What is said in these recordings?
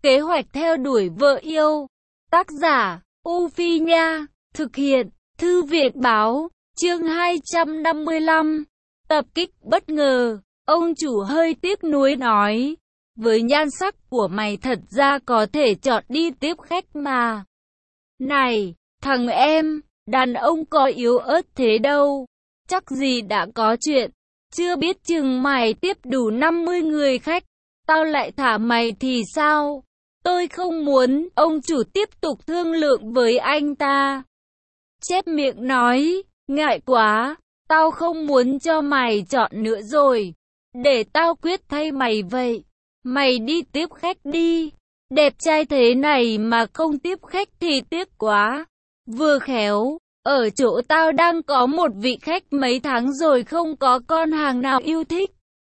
Kế hoạch theo đuổi vợ yêu. Tác giả, U Phi Nha. Thực hiện, Thư viện Báo. Chương 255. Tập kích bất ngờ. Ông chủ hơi tiếc nuối nói. Với nhan sắc của mày thật ra có thể chọn đi tiếp khách mà. Này, thằng em, đàn ông có yếu ớt thế đâu. Chắc gì đã có chuyện. Chưa biết chừng mày tiếp đủ 50 người khách. Tao lại thả mày thì sao? Tôi không muốn. Ông chủ tiếp tục thương lượng với anh ta. Chép miệng nói, ngại quá, tao không muốn cho mày chọn nữa rồi. Để tao quyết thay mày vậy. Mày đi tiếp khách đi. Đẹp trai thế này mà không tiếp khách thì tiếc quá. Vừa khéo, ở chỗ tao đang có một vị khách mấy tháng rồi không có con hàng nào yêu thích.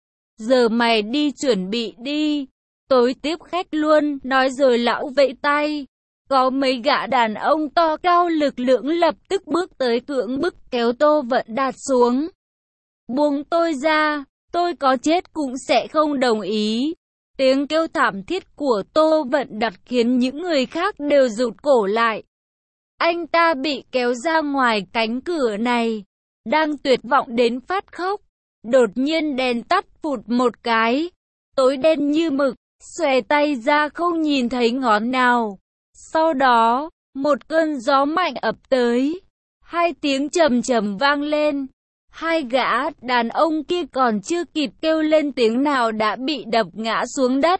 Giờ mày đi chuẩn bị đi. Tối tiếp khách luôn. Nói rồi lão vẫy tay. Có mấy gã đàn ông to cao lực lưỡng lập tức bước tới cưỡng bức kéo Tô Vận Đạt xuống. Buông tôi ra, tôi có chết cũng sẽ không đồng ý. Tiếng kêu thảm thiết của Tô Vận Đạt khiến những người khác đều rụt cổ lại. Anh ta bị kéo ra ngoài cánh cửa này, đang tuyệt vọng đến phát khóc. Đột nhiên đèn tắt phụt một cái, tối đen như mực, xòe tay ra không nhìn thấy ngón nào. Sau đó, một cơn gió mạnh ập tới, hai tiếng trầm trầm vang lên. Hai gã đàn ông kia còn chưa kịp kêu lên tiếng nào đã bị đập ngã xuống đất.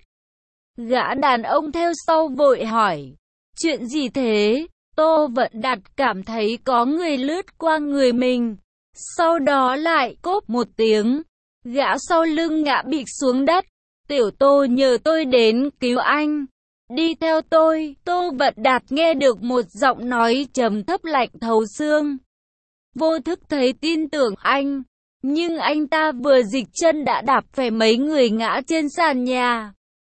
Gã đàn ông theo sau vội hỏi, chuyện gì thế? Tô Vận Đạt cảm thấy có người lướt qua người mình. Sau đó lại cốp một tiếng, gã sau lưng ngã bịch xuống đất. Tiểu Tô nhờ tôi đến cứu anh. Đi theo tôi. Tô Vận Đạt nghe được một giọng nói trầm thấp lạnh thấu xương. Vô thức thấy tin tưởng anh, nhưng anh ta vừa dịch chân đã đạp phải mấy người ngã trên sàn nhà.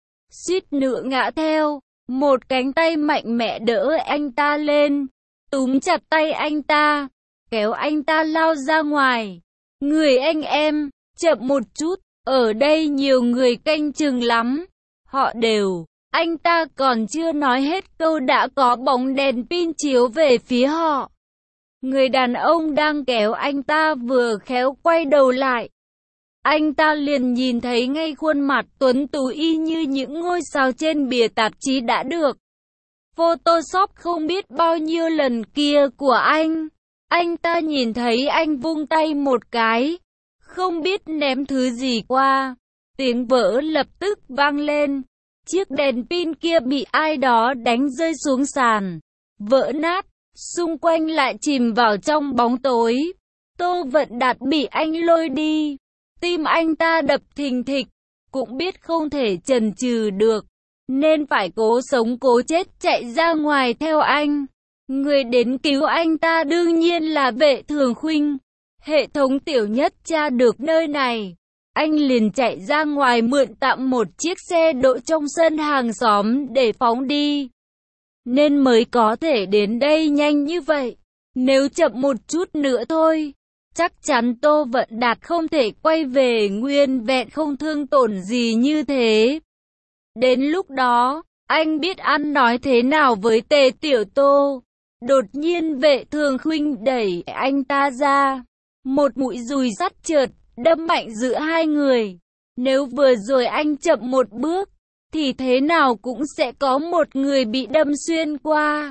Suýt nữa ngã theo. Một cánh tay mạnh mẽ đỡ anh ta lên, túm chặt tay anh ta, kéo anh ta lao ra ngoài. Người anh em, chậm một chút, ở đây nhiều người canh chừng lắm. Họ đều. Anh ta còn chưa nói hết câu đã có bóng đèn pin chiếu về phía họ. Người đàn ông đang kéo anh ta vừa khéo quay đầu lại. Anh ta liền nhìn thấy ngay khuôn mặt tuấn tú y như những ngôi sao trên bìa tạp chí đã được Photoshop không biết bao nhiêu lần kia của anh. Anh ta nhìn thấy anh vung tay một cái, không biết ném thứ gì qua. Tiếng vỡ lập tức vang lên. Chiếc đèn pin kia bị ai đó đánh rơi xuống sàn, vỡ nát, xung quanh lại chìm vào trong bóng tối. Tô Vận Đạt bị anh lôi đi. Tim anh ta đập thình thịch, cũng biết không thể chần chừ được, nên phải cố sống cố chết chạy ra ngoài theo anh. Người đến cứu anh ta đương nhiên là Vệ Thường Khuynh. Hệ thống tiểu nhất tra được nơi này, anh liền chạy ra ngoài mượn tạm một chiếc xe đỗ trong sân hàng xóm để phóng đi, nên mới có thể đến đây nhanh như vậy. Nếu chậm một chút nữa thôi, chắc chắn Tô Vận Đạt không thể quay về nguyên vẹn không thương tổn gì như thế. Đến lúc đó, anh biết ăn nói thế nào với Tề Tiểu Tô. Đột nhiên Vệ Thường Khuynh đẩy anh ta ra. Một mũi dùi sắt chợt đâm mạnh giữa hai người. Nếu vừa rồi anh chậm một bước, thì thế nào cũng sẽ có một người bị đâm xuyên qua.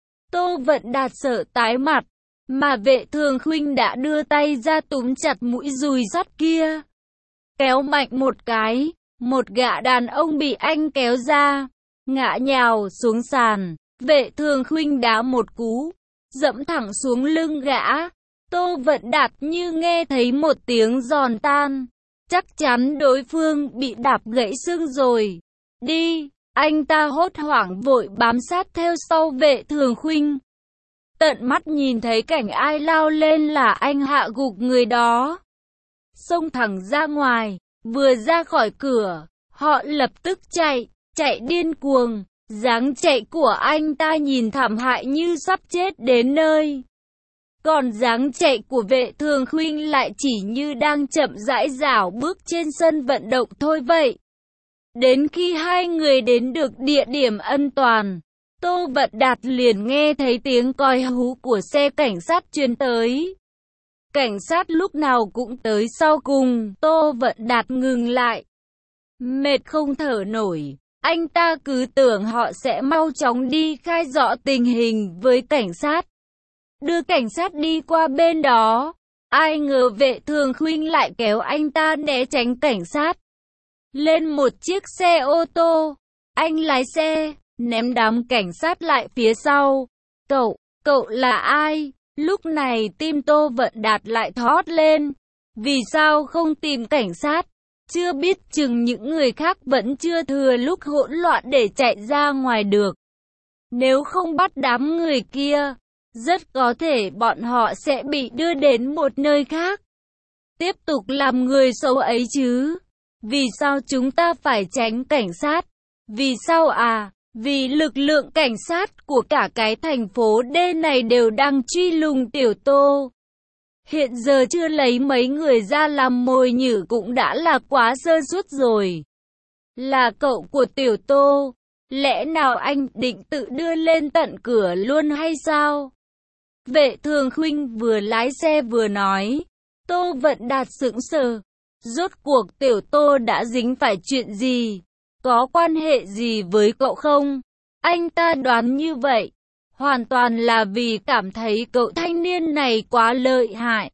Tô Vận Đạt sợ tái mặt, mà Vệ Thường Khuynh đã đưa tay ra túm chặt mũi dùi sắt kia. Kéo mạnh một cái, một gã đàn ông bị anh kéo ra, ngã nhào xuống sàn. Vệ Thường Khuynh đá một cú, dẫm thẳng xuống lưng gã. Tô Vận Đạt như nghe thấy một tiếng giòn tan. Chắc chắn đối phương bị đạp gãy xương rồi. Đi, anh ta hốt hoảng vội bám sát theo sau Vệ Thường Khuynh. Tận mắt nhìn thấy cảnh ai lao lên là anh hạ gục người đó. Xông thẳng ra ngoài, vừa ra khỏi cửa, họ lập tức chạy điên cuồng. Dáng chạy của anh ta nhìn thảm hại như sắp chết đến nơi. Còn dáng chạy của Vệ Thường Khuynh lại chỉ như đang chậm rãi rảo bước trên sân vận động thôi vậy. Đến khi hai người đến được địa điểm an toàn, Tô Vận Đạt liền nghe thấy tiếng còi hú của xe cảnh sát truyền tới. Cảnh sát lúc nào cũng tới sau cùng, Tô Vận Đạt ngừng lại. Mệt không thở nổi, anh ta cứ tưởng họ sẽ mau chóng đi khai rõ tình hình với cảnh sát. Đưa cảnh sát đi qua bên đó, ai ngờ Vệ Thường Khuynh lại kéo anh ta né tránh cảnh sát. Lên một chiếc xe ô tô, anh lái xe, ném đám cảnh sát lại phía sau. Cậu là ai? Lúc này tim Tô Vận Đạt lại thót lên. Vì sao không tìm cảnh sát? Chưa biết chừng những người khác vẫn chưa thừa lúc hỗn loạn để chạy ra ngoài được. Nếu không bắt đám người kia, rất có thể bọn họ sẽ bị đưa đến một nơi khác. Tiếp tục làm người xấu ấy chứ. Vì sao chúng ta phải tránh cảnh sát? Vì sao à? Vì lực lượng cảnh sát của cả cái thành phố D này đều đang truy lùng Tiểu Tô. Hiện giờ chưa lấy mấy người ra làm mồi nhử cũng đã là quá sơ suất rồi. Là cậu của Tiểu Tô, lẽ nào anh định tự đưa lên tận cửa luôn hay sao? Vệ Thường Khuynh vừa lái xe vừa nói. Tô Vận Đạt sững sờ. Rốt cuộc Tiểu Tô đã dính phải chuyện gì? Có quan hệ gì với cậu không? Anh ta đoán như vậy, hoàn toàn là vì cảm thấy cậu thanh niên này quá lợi hại.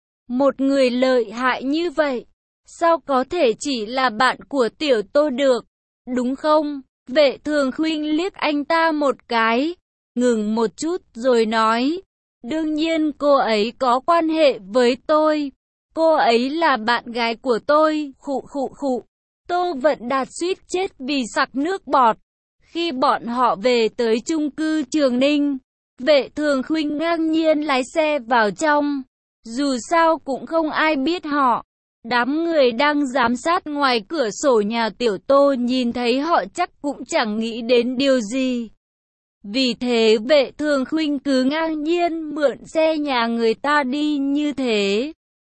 Một người lợi hại như vậy, sao có thể chỉ là bạn của Tiểu Tô được, đúng không? Vệ Thường Khuynh liếc anh ta một cái, ngừng một chút rồi nói, đương nhiên cô ấy có quan hệ với tôi. Cô ấy là bạn gái của tôi, khụ khụ khụ. Tô Vận Đạt suýt chết vì sặc nước bọt. Khi bọn họ về tới chung cư Trường Ninh, Vệ Thường Khuynh ngang nhiên lái xe vào trong. Dù sao cũng không ai biết họ. Đám người đang giám sát ngoài cửa sổ nhà Tiểu Tô nhìn thấy họ chắc cũng chẳng nghĩ đến điều gì. Vì thế Vệ Thường Khuynh cứ ngang nhiên mượn xe nhà người ta đi như thế.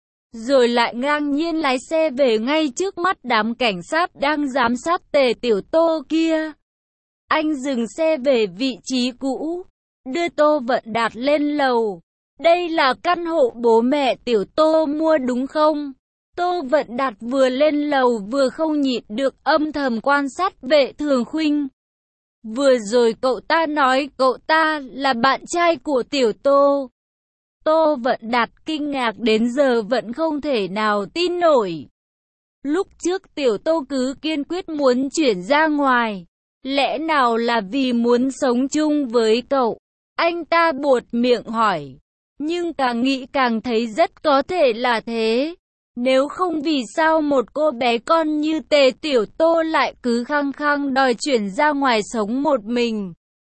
Rồi lại ngang nhiên lái xe về ngay trước mắt đám cảnh sát đang giám sát Tề Tiểu Tô kia. Anh dừng xe về vị trí cũ, đưa Tô Vận Đạt lên lầu. Đây là căn hộ bố mẹ Tiểu Tô mua đúng không? Tô Vận Đạt vừa lên lầu vừa không nhịn được âm thầm quan sát Vệ Thường Khuynh. Vừa rồi cậu ta nói cậu ta là bạn trai của Tiểu Tô. Tô Vận Đạt kinh ngạc đến giờ vẫn không thể nào tin nổi. Lúc trước Tiểu Tô cứ kiên quyết muốn chuyển ra ngoài. Lẽ nào là vì muốn sống chung với cậu? Anh ta buột miệng hỏi. Nhưng càng nghĩ càng thấy rất có thể là thế. Nếu không vì sao một cô bé con như Tề Tiểu Tô lại cứ khăng khăng đòi chuyển ra ngoài sống một mình.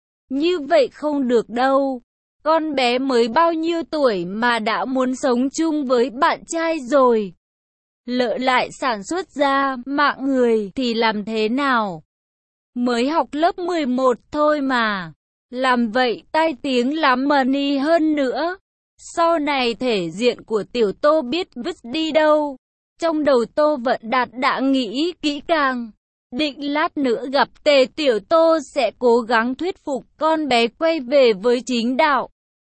Như vậy không được đâu. Con bé mới bao nhiêu tuổi mà đã muốn sống chung với bạn trai rồi. Lỡ lại sản xuất ra mạng người thì làm thế nào? Mới học lớp 11 thôi mà. Làm vậy tai tiếng lắm mà ni hơn nữa. Sau này thể diện của Tiểu Tô biết vứt đi đâu. Trong đầu Tô Vận Đạt đã nghĩ kỹ càng. Định lát nữa gặp Tề Tiểu Tô sẽ cố gắng thuyết phục con bé quay về với chính đạo.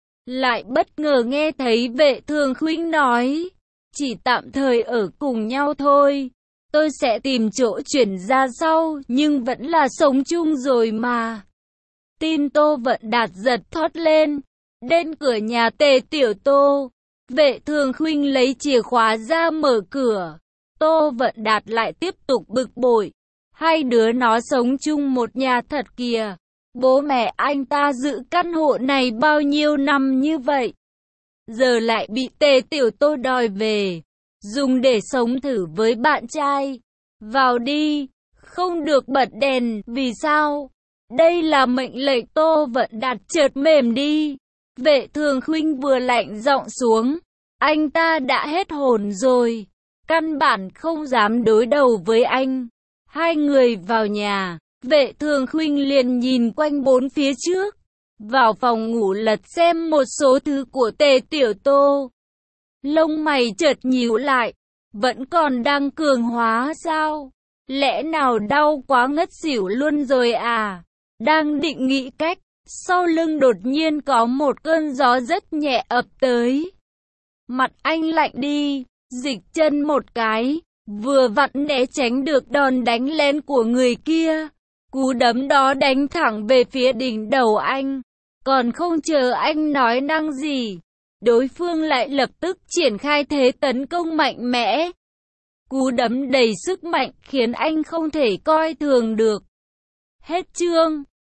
Lại bất ngờ nghe thấy Vệ Thường Khuynh nói. Chỉ tạm thời ở cùng nhau thôi. Tôi sẽ tìm chỗ chuyển ra sau, nhưng vẫn là sống chung rồi mà. Tim Tô Vận Đạt giật thót lên. Đến cửa nhà Tề Tiểu Tô, Vệ Thường Khuynh lấy chìa khóa ra mở cửa. Tô Vận Đạt lại tiếp tục bực bội. Hai đứa nó sống chung một nhà thật kìa. Bố mẹ anh ta giữ căn hộ này bao nhiêu năm như vậy. Giờ lại bị Tề Tiểu Tô đòi về. Dùng để sống thử với bạn trai. Vào đi, không được bật đèn, vì sao? Đây là mệnh lệnh. Tô Vận Đạt chợt mềm đi. Vệ Thường Khuynh vừa lạnh giọng xuống. Anh ta đã hết hồn rồi. Căn bản không dám đối đầu với anh. Hai người vào nhà. Vệ Thường Khuynh liền nhìn quanh bốn phía trước. Vào phòng ngủ lật xem một số thứ của Tề Tiểu Tô. Lông mày chợt nhíu lại. Vẫn còn đang cường hóa sao? Lẽ nào đau quá ngất xỉu luôn rồi à? Đang định nghĩ cách, sau lưng đột nhiên có một cơn gió rất nhẹ ập tới. Mặt anh lạnh đi, dịch chân một cái, vừa vặn né tránh được đòn đánh lên của người kia. Cú đấm đó đánh thẳng về phía đỉnh đầu anh. Còn không chờ anh nói năng gì, đối phương lại lập tức triển khai thế tấn công mạnh mẽ. Cú đấm đầy sức mạnh khiến anh không thể coi thường được. Hết chương.